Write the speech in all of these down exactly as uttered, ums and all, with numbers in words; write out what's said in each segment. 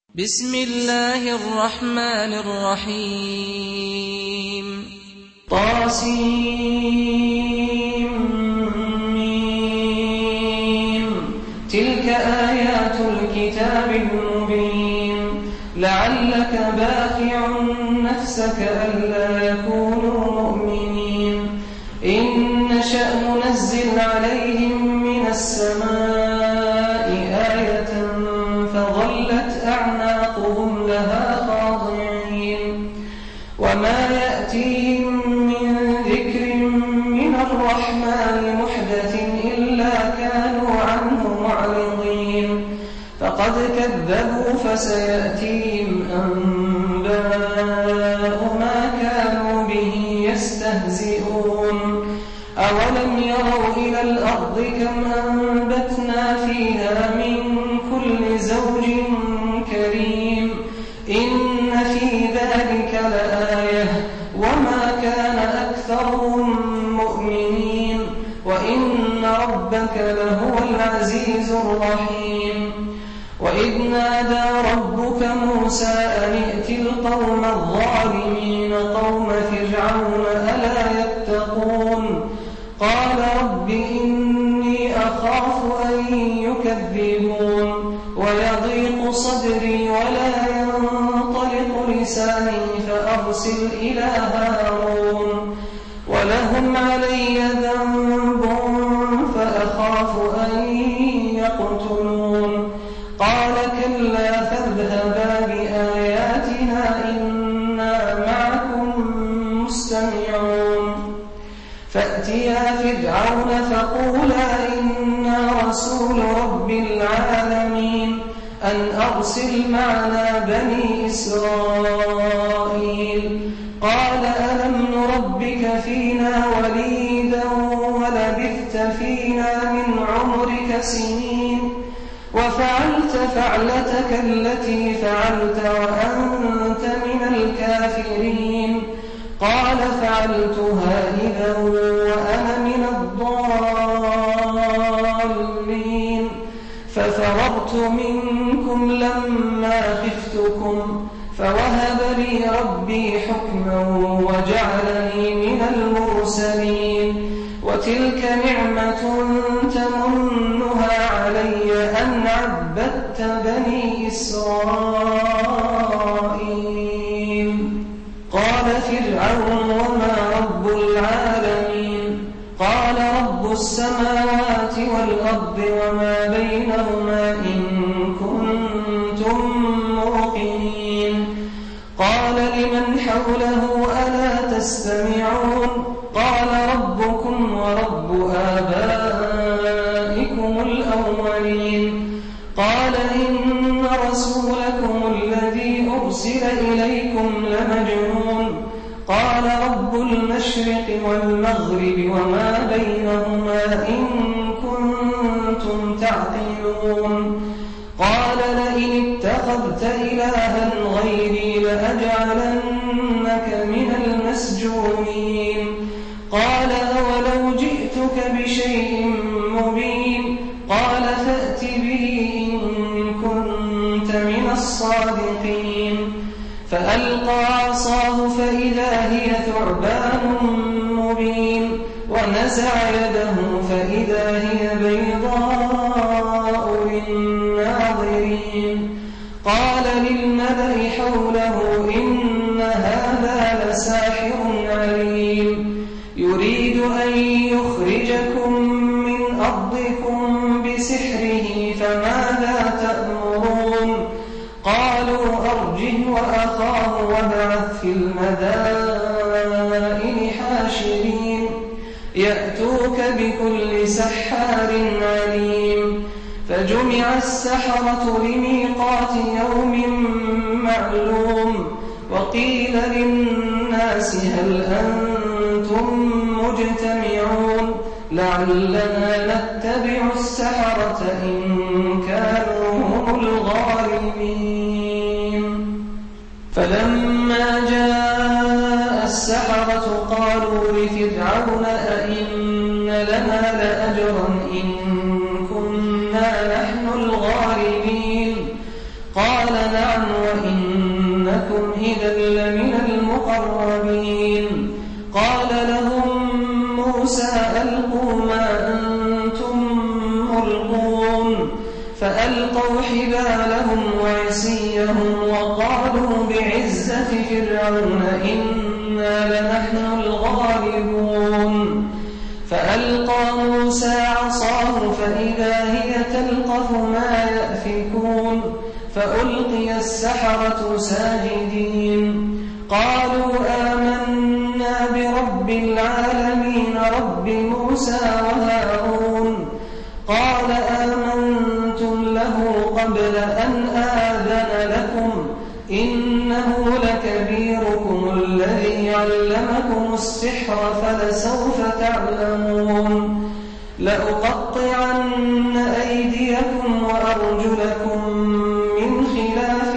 بسم الله الرحمن الرحيم طاسيم تلك آيات الكتاب المبين لعلك باخع نفسك ألا يكونوا مؤمنين إن نشأ ننزل عليهم من السماء آية فظلت أعناقهم لها خاضعين وما يأتيهم من ذكر من الرحمن محدث إلا كانوا عنه معرضين فقد كذبوا فسيأتيهم أنباء ما كانوا به يستهزئون أولم يروا إلى الأرض كم أنبتنا فيها من كل زوج كريم إن في ذلك لآية وما كان أكثرهم مؤمنين وإن ربك لهو العزيز الرحيم وإذ نادى ربك موسى أن ائت القوم الظالمين قوم فرعون ألا يتقون قال رب إني أخاف أن يكذبون ويضيق صدري ولا ينطلق لساني فأرسل إلى هارون ولهم علي ذنب فأخاف أن يقتلون قال كلا فاذهبا بآياتنا إنا معكم مستمعون فأتيا فرعون فقولا إنا رسول رب العالمين أن أرسل معنا بني إسرائيل قال ألم نربك فينا وليدا ولبثت فينا من عمرك سنين وفعلت فعلتك التي فعلت وأنت من الكافرين قال فعلتها إذا وأنا من الضالين ففررت منكم لما خفتكم فوهب لي ربي حكما وجعلني من المرسلين وتلك نعمة تمنها علي أن عبدت بني إسرائيل قال فرعون وما رب العالمين قال رب السماوات والأرض وما بينهما إن كنتم موقنين قال لمن حوله ألا تستمعون قال ربكم ورب آبائكم الأولين قال إن رسولكم الذي أرسل إليكم لمجنون قال رب المشرق والمغرب وما بينهما إن كنتم تعقلون قال لئن اتخذت إلها غيري لأجعلنك من المسجونين قال أولو جئتك بشيء مبين قال فأت به إن كنت من الصادقين فألقى عصاه فإذا هي ثعبان مبين ونزع يده فإذا هي بيضاء للناظرين قال للملأ حوله إن هذا لساحر عليم يريد أن يخرجكم من أرضكم بسحره فماذا تأمرون قالوا أرجه وأخاه وابعث في المدائن حاشرين يأتوك بكل سحار عليم فجمع السحرة لميقات يوم معلوم وقيل للناس هل أنتم مجتمعون لعلنا نتبع السحرة إن كانوا هم الغالبين فلما جاء السحرة قالوا لفرعون أئن لنا لأجرا إن كنا نحن الغالبين قال تبعا وإنكم إذا لمن المقربين قال لهم موسى ألقوا ما أنتم ملقون فألقوا حبالهم وعصيهم وقالوا بعزة فرعون إنا لنحن الغالبون فألقى موسى عصاه فإذا هي تلقف ما يأفكون فألقي السحرة ساجدين قالوا آمنا برب العالمين رب موسى وهارون قال آمنتم له قبل أن آذن لكم إنه لكبيركم الذي علمكم السحر فلسوف تعلمون لأقطعن أيديكم وأرجلكم من خلاف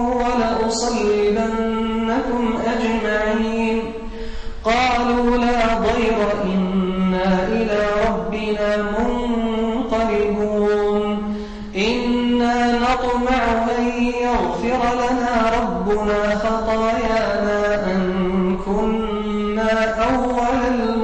ولأصلبنكم أجمعين قالوا لا ضير إنا إلى ربنا منقلبون إنا نطمع أن يغفر لنا ربنا خطايانا أن كنا أول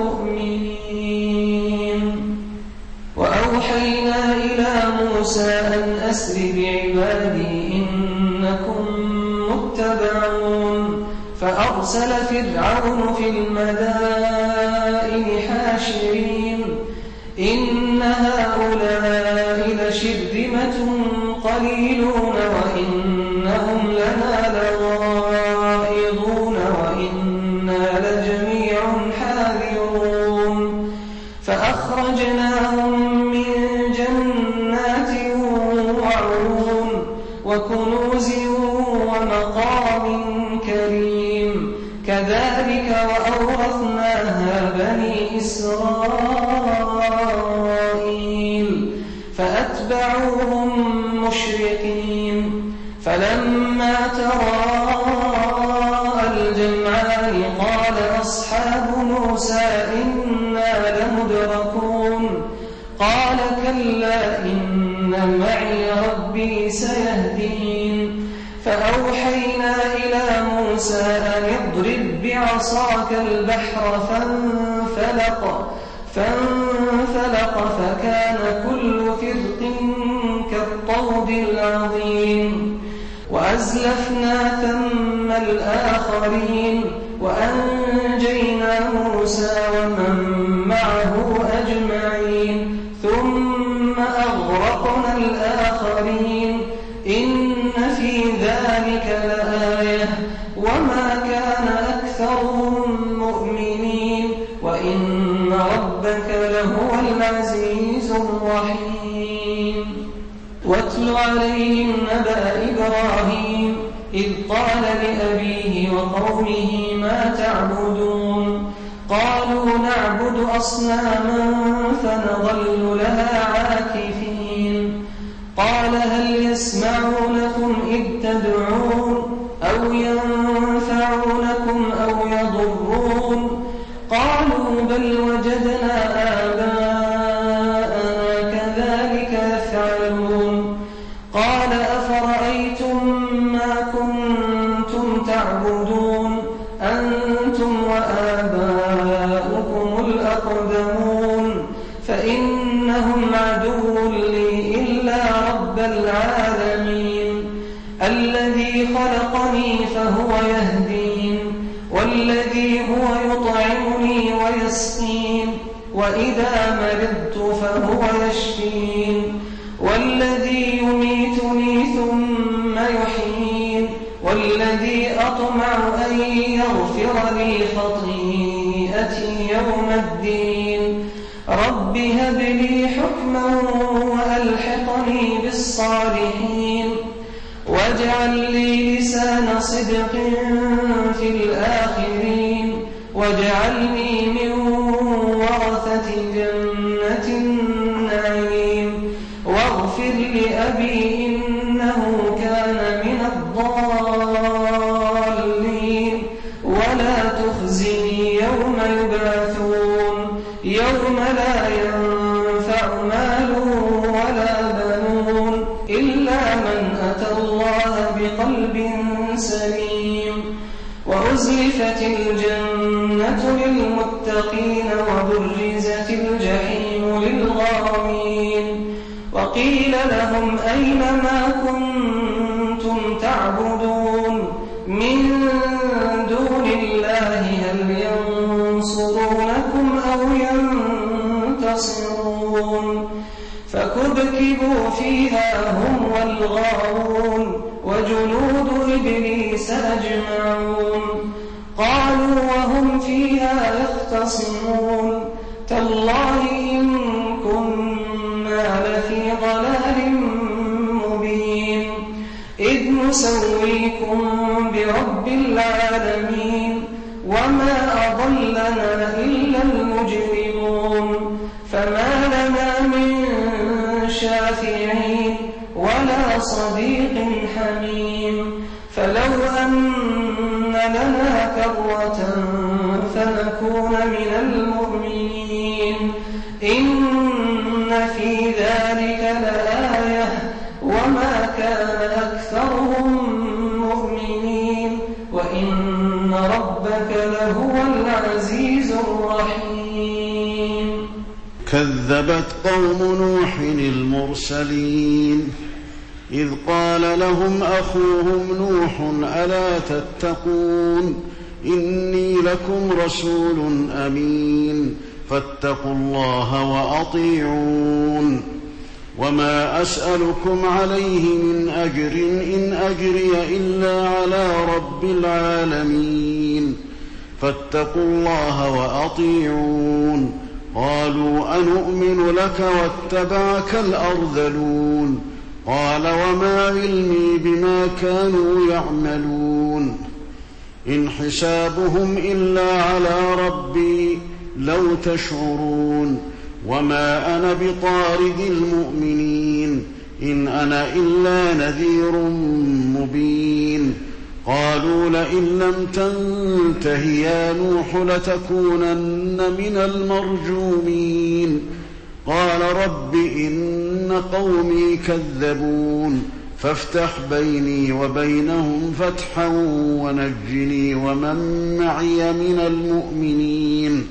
المؤمنين وأوحينا إلى موسى أن أسر بعبادي إنكم متبعون فأرسل فرعون في المدائن حاشرين إن هؤلاء لشرذمة قليلون وإنهم لنا لغائظون وإنا لجميع حاذرون فأخرجناهم من جنات وعيون وكنوز ومقام كريم كذلك وأورثناها بني إسرائيل فأتبعوهم مشرقين فلما تراءى الجمعان قال أصحاب موسى إنا لمدركون قال كلا إن معي ربي سيهدين فأوحينا إلى موسى أن اضرب بعصاك البحر فانفلق فانفلق فكان كل فرق كالطود العظيم وأزلفنا ثم الآخرين وأنجينا موسى ومن معه أجمعين ثم أغرقنا الآخرين إن في ذلك لآية وما كان أكثرهم مؤمنين وإن ربك لهو العزيز الرحيم واتل عليهم نبأ إبراهيم إذ قال لأبيه وقومه ما تعبدون قالوا نعبد أصناما فنظل لها عاكفين قال هل يسمعونكم إذ تدعون أو ينفعونكم أو يضرون قالوا بل وجدنا آباءنا كذلك يفعلون قال أفرأيتم ما كنتم تعبدون أنتم وآباؤكم الأقدمون فإنهم عدو لي إلا رب العالمين الذي خلقني فهو يهدين والذي هو يطعمني ويسقين وإذا مرضت فهو يشفين والذي يميتني ثم يحيين والذي أطمع أن يغفر لي خطيئتي يوم الدين رب هب لي حكما وألحقني بالصالحين واجعل لي لسان صدق في الآخرين واجعلني من ورثة جنة النعيم واغفر لأبي إنه كان من الضالين ولا تخزني يوم يبعثون يوم لا ينفع مال ولا بنون إلا من أتى الله بقلب قلب سليم وأزلفت الجنة للمتقين وبرزت الجحيم للغاوين وقيل لهم أين ما كنتم تعبدون من دون الله هل ينصرونكم أو ينتصرون فكبكبوا فيها هم والغاوون وجنود إبليس أجمعون قالوا وهم فيها يختصمون تالله إن كنا لفي ضلال مبين إذ نسويكم برب العالمين وما أضلنا إلا المجرمون فما لنا من شافعين ولا صديق حميم فلو أن لنا كرة فنكون من المؤمنين إن في ذلك لآية وما كان أكثرهم مؤمنين وإن ربك لهو العزيز الرحيم. كذبت قوم نوح المرسلين إذ قال لهم أخوهم نوح ألا تتقون إني لكم رسول أمين فاتقوا الله وأطيعون وما أسألكم عليه من أجر إن أجري إلا على رب العالمين فاتقوا الله وأطيعون قالوا أنؤمن لك واتبعك الأرذلون قال وما علمي بما كانوا يعملون إن حسابهم إلا على ربي لو تشعرون وما أنا بطارد المؤمنين إن أنا إلا نذير مبين قالوا لئن لم تنته يا نوح لتكونن من المرجومين قال رب إن قومي كذبون فافتح بيني وبينهم فتحا ونجني ومن معي من المؤمنين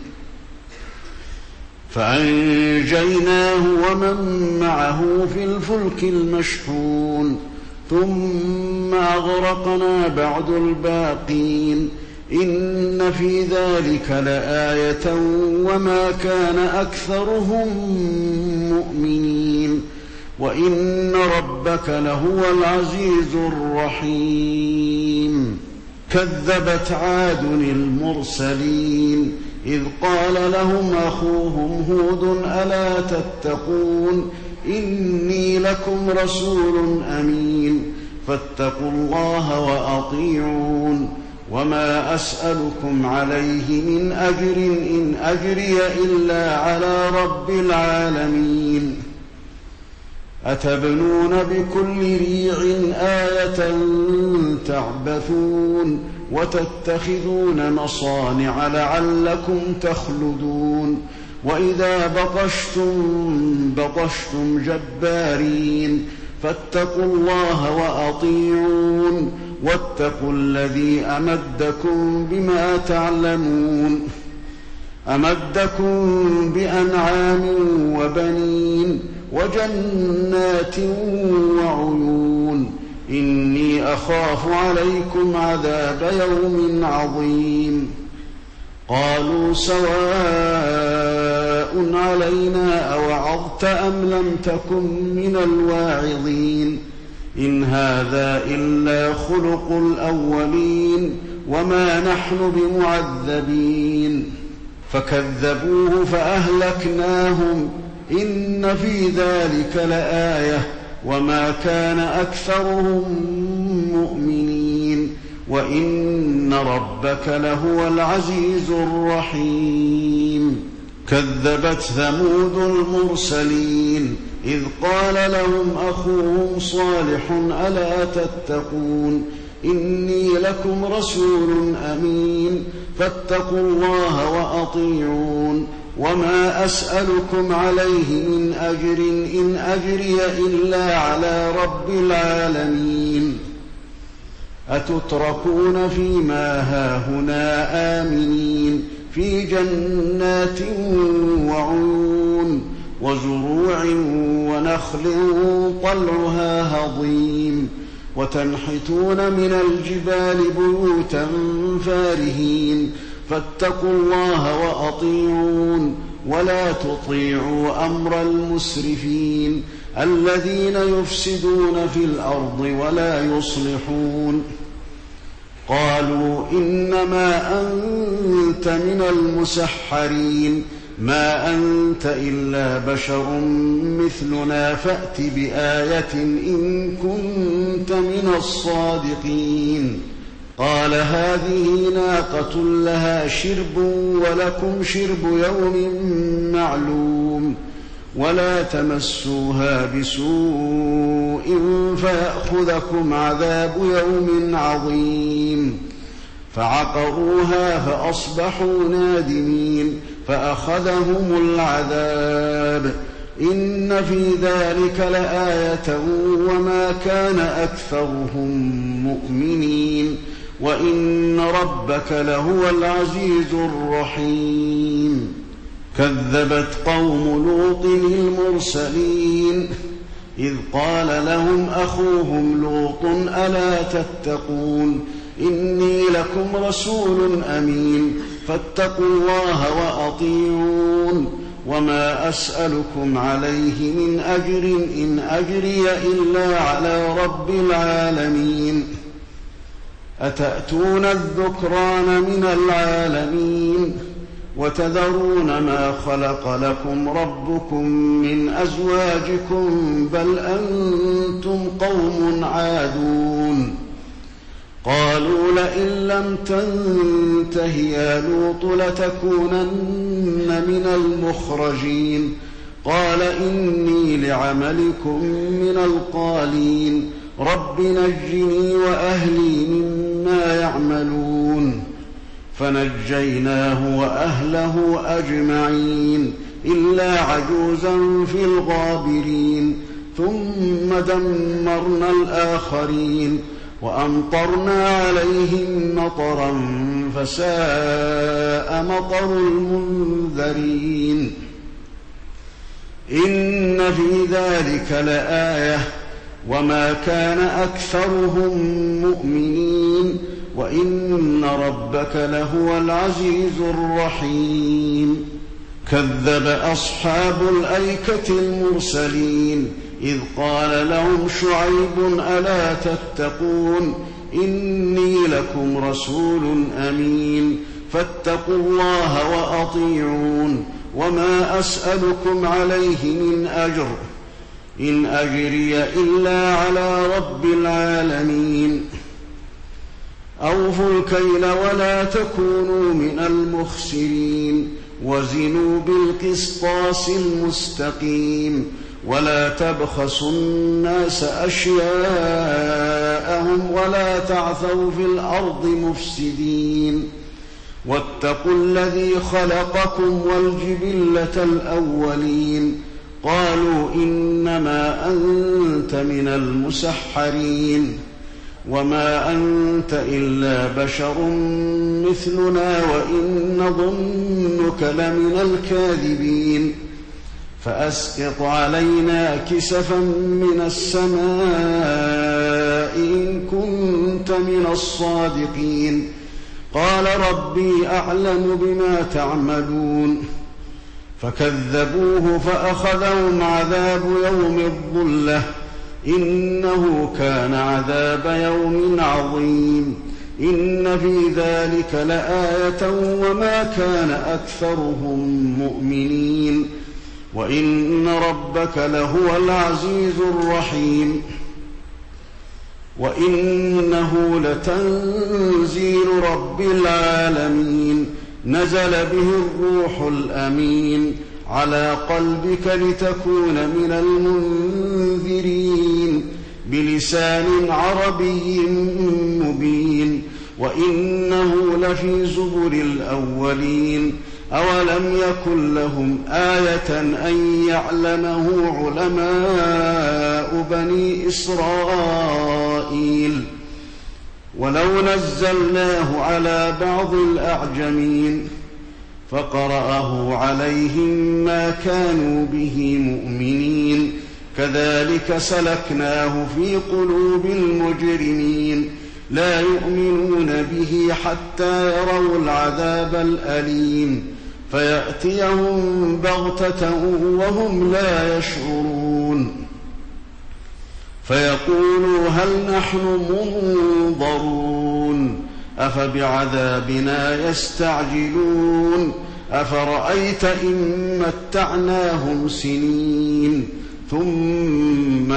فأنجيناه ومن معه في الفلك المشحون ثم أغرقنا بعد الباقين إن في ذلك لآية وما كان أكثرهم مؤمنين وإن ربك لهو العزيز الرحيم. كذبت عاد المرسلين إذ قال لهم أخوهم هود ألا تتقون إني لكم رسول أمين فاتقوا الله وأطيعون وما أسألكم عليه من أجر إن أجري إلا على رب العالمين أتبنون بكل ريع آية تعبثون وتتخذون مصانع لعلكم تخلدون وإذا بطشتم بطشتم جبارين فاتقوا الله وأطيعون واتقوا الذي أمدكم بما تعلمون أمدكم بأنعام وبنين وجنات وعيون إني أخاف عليكم عذاب يوم عظيم قالوا سواء علينا أوعظت أم لم تكن من الواعظين إن هذا إلا خلق الأولين وما نحن بمعذبين فكذبوه فأهلكناهم إن في ذلك لآية وما كان أكثرهم مؤمنين وإن ربك لهو العزيز الرحيم. كذبت ثمود المرسلين إذ قال لهم أخوهم صالح ألا تتقون إني لكم رسول أمين فاتقوا الله وأطيعون وما أسألكم عليه من أجر إن أجري إلا على رب العالمين أتتركون فيما هاهنا آمنين في جنات وعيون وزروع ونخل طلعها هضيم وتنحتون من الجبال بيوتا فارهين فاتقوا الله وأطيعون ولا تطيعوا أمر المسرفين الذين يفسدون في الأرض ولا يصلحون. قالوا إنما أنت من المسحرين ما أنت إلا بشر مثلنا فأت بآية إن كنت من الصادقين. قال هذه ناقة لها شرب ولكم شرب يوم معلوم ولا تمسوها بسوء فيأخذكم عذاب يوم عظيم. فعقروها فأصبحوا نادمين فأخذهم العذاب إن في ذلك لآية وما كان أكثرهم مؤمنين وإن ربك لهو العزيز الرحيم. كذبت قوم لوط المرسلين إذ قال لهم أخوهم لوط ألا تتقون إني لكم رسول أمين فاتقوا الله وأطيعون وما أسألكم عليه من أجر إن أجري إلا على رب العالمين. أتأتون الذكران من العالمين وتذرون ما خلق لكم ربكم من أزواجكم بل أنتم قوم عادون. قالوا لئن لم تنته يا لوط لتكونن من المخرجين. قال إني لعملكم من القالين رب نجني وأهلي مما يعملون. فنجيناه وأهله أجمعين إلا عجوزا في الغابرين ثم دمرنا الآخرين وأمطرنا عليهم مطرا فساء مطر المنذرين. إن في ذلك لآية وما كان أكثرهم مؤمنين وإن ربك لهو العزيز الرحيم. كذب أصحاب الأيكة المرسلين إذ قال لهم شعيب ألا تتقون إني لكم رسول أمين فاتقوا الله وأطيعون وما أسألكم عليه من أجر إن أجري إلا على رب العالمين. أوفوا الكيل ولا تكونوا من المخسرين وزنوا بالقسطاس المستقيم ولا تبخسوا الناس أشياءهم ولا تعثوا في الأرض مفسدين. واتقوا الذي خلقكم والجبلة الأولين. قالوا إنما أنت من المسحرين وما أنت إلا بشر مثلنا وإن نظنك لمن الكاذبين. فأسقط علينا كسفا من السماء إن كنت من الصادقين. قال ربي أعلم بما تعملون. فكذبوه فأخذهم عذاب يوم الظلة إنه كان عذاب يوم عظيم. إن في ذلك لآية وما كان أكثرهم مؤمنين وإن ربك لهو العزيز الرحيم. وإنه لتنزيل رب العالمين نزل به الروح الأمين على قلبك لتكون من المنذرين بلسان عربي مبين وإنه لفي زبر الأولين. أولم يكن لهم آية أن يعلمه علماء بني إسرائيل ولو نزلناه على بعض الأعجمين فقرأه عليهم ما كانوا به مؤمنين كذلك سلكناه في قلوب المجرمين لا يؤمنون به حتى يروا العذاب الأليم فيأتيهم بغتة وهم لا يشعرون فيقولوا هل نحن منظرون أفبعذابنا يستعجلون أفرأيت إن متعناهم سنين ثم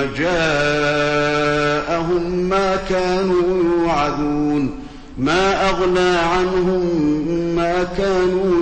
جاءهم ما كانوا يوعدون ما أغنى عنهم ما كانوا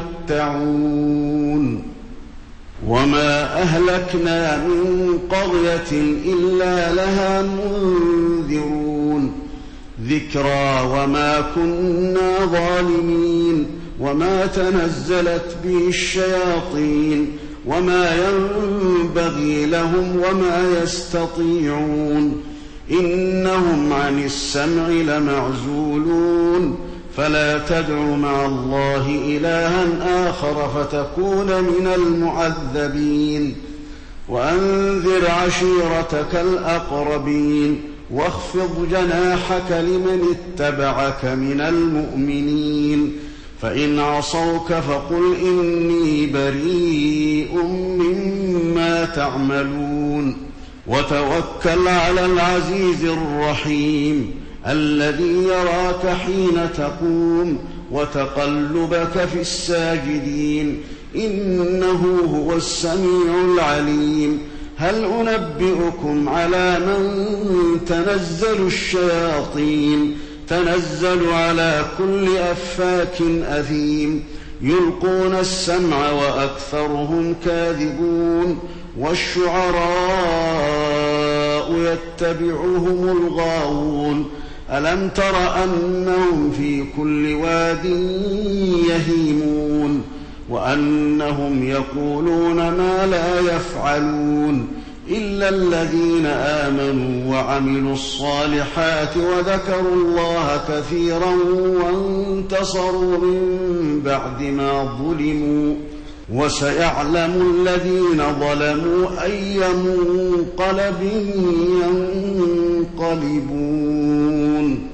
يمتعون وما أهلكنا من قرية إلا لها منذرون ذكرى وما كنا ظالمين وما تنزلت به الشياطين وما ينبغي لهم وما يستطيعون إنهم عن السمع لمعزولون فلا تدع مع الله إلها آخر فتكون من المعذبين وأنذر عشيرتك الأقربين واخفض جناحك لمن اتبعك من المؤمنين فإن عصوك فقل إني بريء مما تعملون وتوكل على العزيز الرحيم الذي يراك حين تقوم وتقلبك في الساجدين إنه هو السميع العليم هل أنبئكم على من تنزل الشياطين تنزل على كل أفاك أثيم يلقون السمع وأكثرهم كاذبون والشعراء يتبعهم الغاوون ألم تر أنهم في كل واد يهيمون وأنهم يقولون ما لا يفعلون إلا الذين آمنوا وعملوا الصالحات وذكروا الله كثيرا وانتصروا من بعد ما ظلموا وسيعلم الذين ظلموا أي منقلب ينقلبون